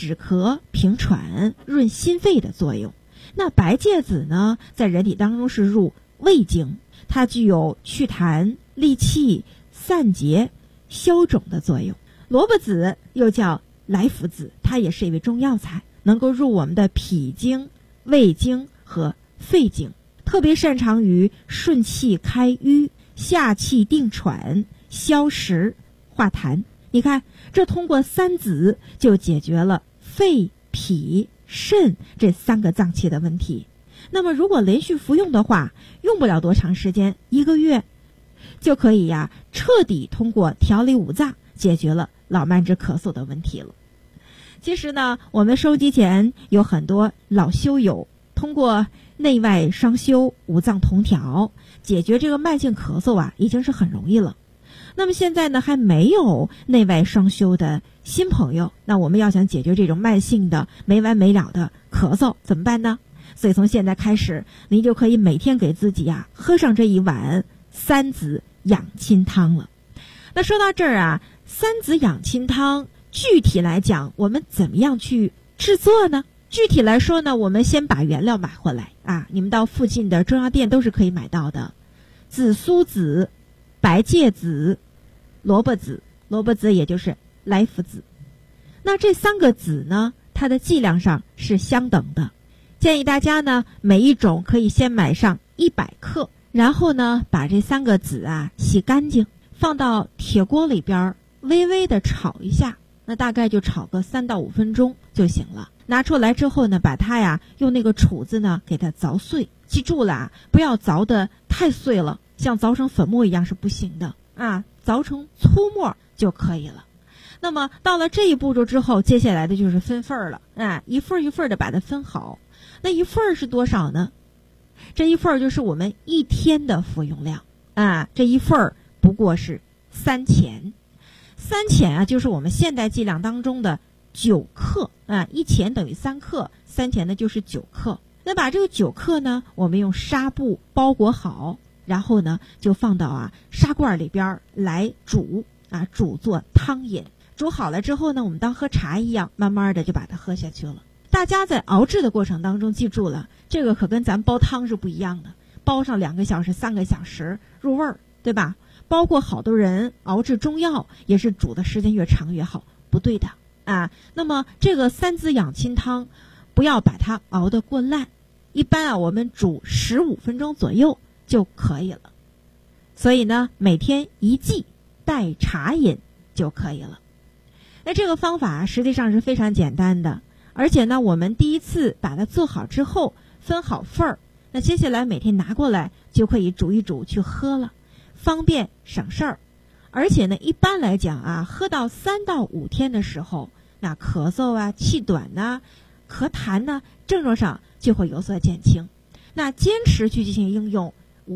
止咳平喘润心肺的作用。那白芥子呢，在人体当中是入胃经，它具有祛痰利气散结消肿的作用。萝卜籽又叫来福子，它也是一味中药材，能够入我们的脾经、胃经和肺经，特别擅长于顺气开瘀、下气定喘、消食化痰。你看，这通过三子就解决了肺、脾、肾这3个脏器的问题。那么如果连续服用的话，用不了多长时间，1个月就可以彻底通过调理五脏解决了老慢支咳嗽的问题了。其实呢，我们收机前有很多老修友通过内外双修、五脏同调解决这个慢性咳嗽已经是很容易了。那么现在呢，还没有内外双修的新朋友，那我们要想解决这种慢性的没完没了的咳嗽怎么办呢？所以从现在开始，您就可以每天给自己喝上这一碗三子养亲汤了。那说到这儿三子养亲汤具体来讲，我们怎么样去制作呢？具体来说呢，我们先把原料买回来你们到附近的中药店都是可以买到的。紫苏子、白芥子、萝卜籽也就是来福子。那这3个籽呢，它的剂量上是相等的。建议大家呢，每一种可以先买上100克，然后呢，把这3个籽洗干净，放到铁锅里边微微的炒一下，那大概就炒个3到5分钟就行了。拿出来之后呢，把它用那个杵子呢给它凿碎。记住了不要凿得太碎了，像凿成粉末一样是不行的凿成粗末就可以了。那么到了这一步骤之后，接下来的就是分份了一份一份的把它分好。那一份是多少呢？这一份就是我们1天的服用量这一份不过是3钱。3钱就是我们现代剂量当中的9克1钱等于3克，3钱呢就是9克。那把这个9克呢，我们用纱布包裹好，然后呢就放到砂罐里边来煮煮做汤饮。煮好了之后呢，我们当喝茶一样，慢慢的就把它喝下去了。大家在熬制的过程当中记住了，这个可跟咱煲汤是不一样的，煲上2个小时、3个小时入味儿，对吧？包括好多人熬制中药也是煮的时间越长越好，不对的那么这个三子养亲汤不要把它熬得过烂，一般我们煮15分钟左右就可以了。所以呢，每天1剂代茶饮就可以了。那这个方法实际上是非常简单的，而且呢，我们第一次把它做好之后分好份儿，那接下来每天拿过来就可以煮一煮去喝了，方便省事儿。而且呢，一般来讲喝到3到5天的时候，那咳嗽气短咳痰症状上就会有所减轻。那坚持去进行应用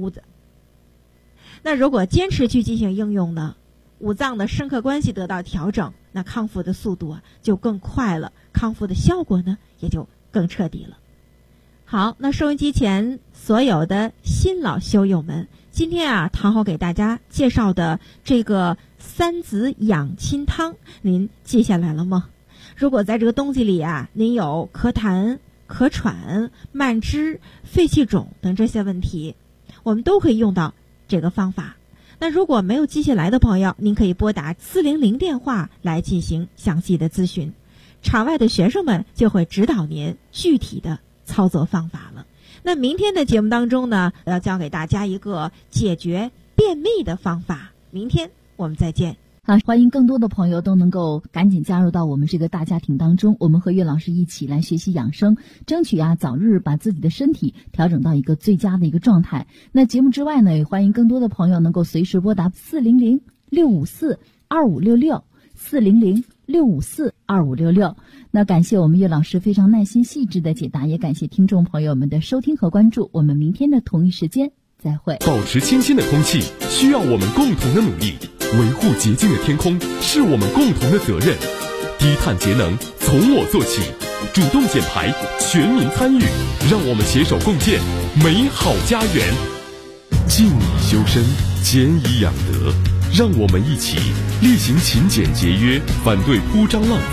那如果坚持去进行应用呢，五脏的生克关系得到调整，那康复的速度就更快了，康复的效果呢也就更彻底了。好，那收音机前所有的新老修友们，今天唐后给大家介绍的这个三子养亲汤，您记下来了吗？如果在这个冬季里您有咳痰、咳喘、慢支、肺气肿等这些问题，我们都可以用到这个方法。那如果没有记下来的朋友，您可以拨打400电话来进行详细的咨询，场外的学生们就会指导您具体的操作方法了。那明天的节目当中呢，要教给大家一个解决便秘的方法。明天我们再见。 好，欢迎更多的朋友都能够赶紧加入到我们这个大家庭当中，我们和岳老师一起来学习养生，争取早日把自己的身体调整到一个最佳的一个状态。那节目之外呢，也欢迎更多的朋友能够随时拨打400-654-2566 400-654-2566。那感谢我们岳老师非常耐心细致的解答，也感谢听众朋友们的收听和关注。我们明天的同一时间再会。 保持清新的空气需要我们共同的努力，维护洁净的天空是我们共同的责任。低碳节能从我做起，主动减排，全民参与，让我们携手共建美好家园。静以修身，俭以养德，让我们一起厉行勤俭节约，反对铺张浪费。